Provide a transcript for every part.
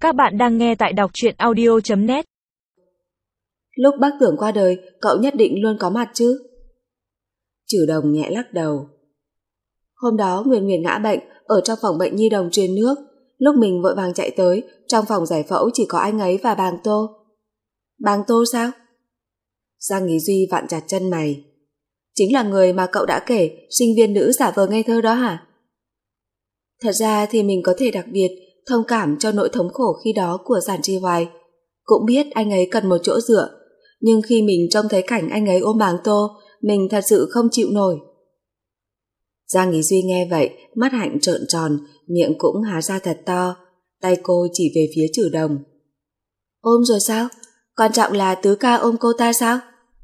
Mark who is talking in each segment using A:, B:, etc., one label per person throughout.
A: Các bạn đang nghe tại đọc truyện audio.net.
B: Lúc bác Tưởng qua đời, cậu nhất định luôn có mặt chứ? Trừ Đồng nhẹ lắc đầu. Hôm đó Nguyệt Nguyệt ngã bệnh ở trong phòng bệnh nhi đồng truyền nước. Lúc mình vội vàng chạy tới, trong phòng giải phẫu chỉ có anh ấy và Bàng Tô. Bàng Tô sao? Giang Nghĩ Duy vặn chặt chân mày. Chính là người mà cậu đã kể, sinh viên nữ giả vờ ngây thơ đó hả? Thật ra thì mình có thể đặc biệt thông cảm cho nỗi thống khổ khi đó của Giản Trì Hoài. Cũng biết anh ấy cần một chỗ dựa, nhưng khi mình trông thấy cảnh anh ấy ôm Bàng Tô, mình thật sự không chịu nổi. Giang Nghĩ Duy nghe vậy, mắt hạnh trợn tròn, miệng cũng há ra thật to, tay cô chỉ về phía Trừ Đồng. Ôm rồi sao? Quan trọng là tứ ca ôm cô ta sao?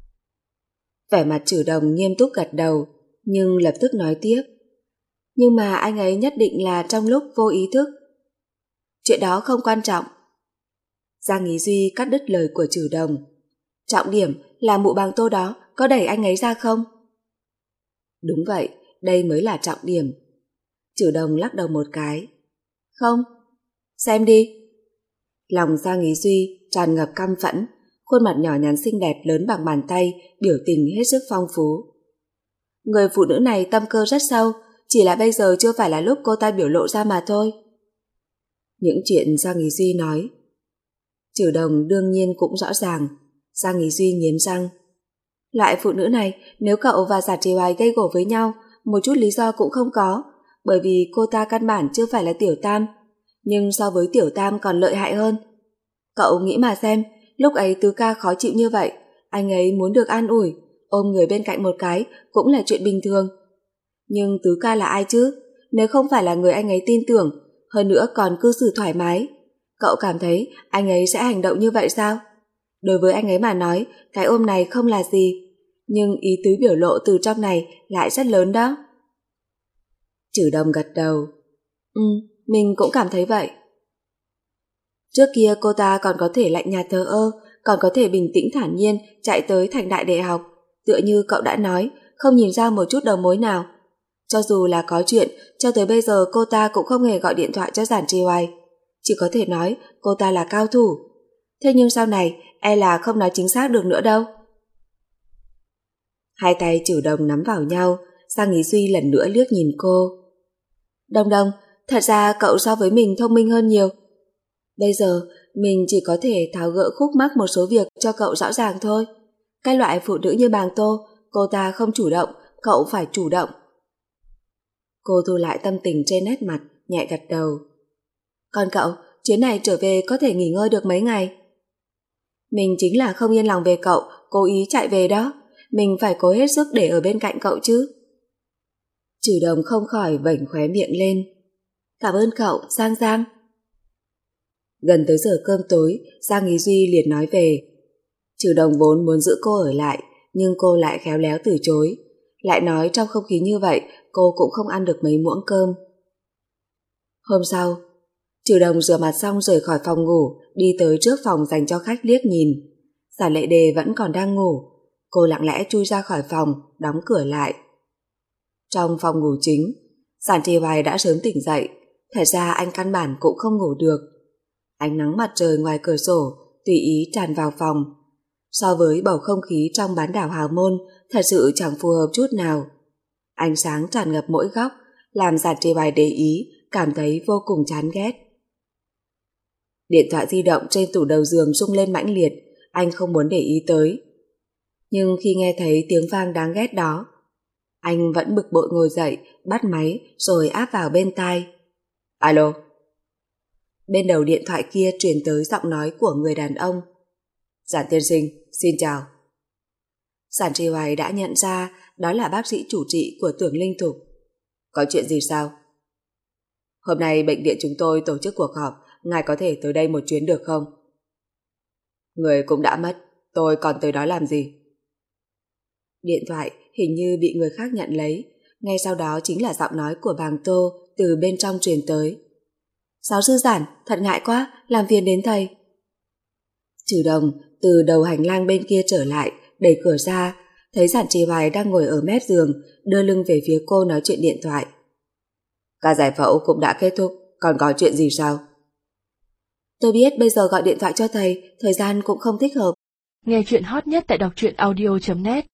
B: Vẻ mặt Trừ Đồng nghiêm túc gật đầu, nhưng lập tức nói tiếp. Nhưng mà anh ấy nhất định là trong lúc vô ý thức. Chuyện đó không quan trọng. Giang Nghĩ Duy cắt đứt lời của Trừ Đồng. Trọng điểm là mụ Bàng Tô đó có đẩy anh ấy ra không? Đúng vậy, đây mới là trọng điểm. Trừ Đồng lắc đầu một cái. Không. Xem đi. Lòng Giang Nghĩ Duy tràn ngập căm phẫn, khuôn mặt nhỏ nhắn xinh đẹp lớn bằng bàn tay, biểu tình hết sức phong phú. Người phụ nữ này tâm cơ rất sâu, chỉ là bây giờ chưa phải là lúc cô ta biểu lộ ra mà thôi. Những chuyện Giang Nghĩ Duy nói, Trừ Đồng đương nhiên cũng rõ ràng. Giang Nghĩ Duy nghiến răng. Loại phụ nữ này, nếu cậu và Giản Trì Hoài gây gổ với nhau, một chút lý do cũng không có, bởi vì cô ta căn bản chưa phải là Tiểu Tam, nhưng so với Tiểu Tam còn lợi hại hơn. Cậu nghĩ mà xem, lúc ấy tứ ca khó chịu như vậy, anh ấy muốn được an ủi, ôm người bên cạnh một cái cũng là chuyện bình thường. Nhưng tứ ca là ai chứ? Nếu không phải là người anh ấy tin tưởng, hơn nữa còn cư xử thoải mái, cậu cảm thấy anh ấy sẽ hành động như vậy sao? Đối với anh ấy mà nói, cái ôm này không là gì, nhưng ý tứ biểu lộ từ trong này lại rất lớn đó. Trừ Đồng gật đầu. Mình cũng cảm thấy vậy. Trước kia cô ta còn có thể lạnh nhạt thờ ơ, còn có thể bình tĩnh thản nhiên chạy tới Thành Đại để học, tựa như cậu đã nói, không nhìn ra một chút đầu mối nào. Cho dù là có chuyện, cho tới bây giờ cô ta cũng không hề gọi điện thoại cho Giản Trì Hoài. Chỉ có thể nói cô ta là cao thủ. Thế nhưng sau này, e là không nói chính xác được nữa đâu. Hai tay Trừ Đồng nắm vào nhau, Giang Nghĩ Duy lần nữa liếc nhìn cô. Đồng Đồng, thật ra cậu so với mình thông minh hơn nhiều. Bây giờ, mình chỉ có thể tháo gỡ khúc mắc một số việc cho cậu rõ ràng thôi. Cái loại phụ nữ như Bàng Tô, cô ta không chủ động, cậu phải chủ động. Cô thu lại tâm tình trên nét mặt, nhẹ gật đầu. Còn cậu, chuyến này trở về có thể nghỉ ngơi được mấy ngày? Mình chính là không yên lòng về cậu, cố ý chạy về đó. Mình phải cố hết sức để ở bên cạnh cậu chứ. Trừ Đồng không khỏi vểnh khóe miệng lên. Cảm ơn cậu, Giang Giang. Gần tới giờ cơm tối, Giang Nghĩ Duy liền nói về. Trừ Đồng vốn muốn giữ cô ở lại, nhưng cô lại khéo léo từ chối. Lại nói trong không khí như vậy, cô cũng không ăn được mấy muỗng cơm. Hôm sau, Trừ Đồng rửa mặt xong rời khỏi phòng ngủ, đi tới trước phòng dành cho khách liếc nhìn. Giản Lệ Đề vẫn còn đang ngủ. Cô lặng lẽ chui ra khỏi phòng, đóng cửa lại. Trong phòng ngủ chính, Giản Trì Hoài đã sớm tỉnh dậy. Thật ra anh căn bản cũng không ngủ được. Ánh nắng mặt trời ngoài cửa sổ tùy ý tràn vào phòng. So với bầu không khí trong bán đảo Hào Môn, thật sự chẳng phù hợp chút nào. Ánh sáng tràn ngập mỗi góc, làm Giản Trì Hoài để ý, cảm thấy vô cùng chán ghét. Điện thoại di động trên tủ đầu giường rung lên mãnh liệt, anh không muốn để ý tới. Nhưng khi nghe thấy tiếng vang đáng ghét đó, anh vẫn bực bội ngồi dậy, bắt máy rồi áp vào bên tai. Alo. Bên đầu điện thoại kia truyền tới giọng nói của người đàn ông. Giản tiên sinh, xin chào. Giản Trì Hoài đã nhận ra đó là bác sĩ chủ trị của Tưởng Linh Thục. Có chuyện gì sao? Hôm nay bệnh viện chúng tôi tổ chức cuộc họp, ngài có thể tới đây một chuyến được không? Người cũng đã mất, tôi còn tới đó làm gì? Điện thoại hình như bị người khác nhận lấy, ngay sau đó chính là giọng nói của Bàng Tô từ bên trong truyền tới. Giáo sư Giản, thật ngại quá, làm phiền đến thầy. Trừ Đồng từ đầu hành lang bên kia trở lại, đẩy cửa ra, thấy Giản Trì Hoài đang ngồi ở mép giường, đưa lưng về phía cô nói chuyện điện thoại. Ca giải phẫu cũng đã kết thúc, còn có chuyện gì sao? Tôi biết bây giờ gọi điện thoại cho thầy, thời gian cũng không thích hợp.
A: Nghe chuyện hot nhất tại đọc truyện audio.net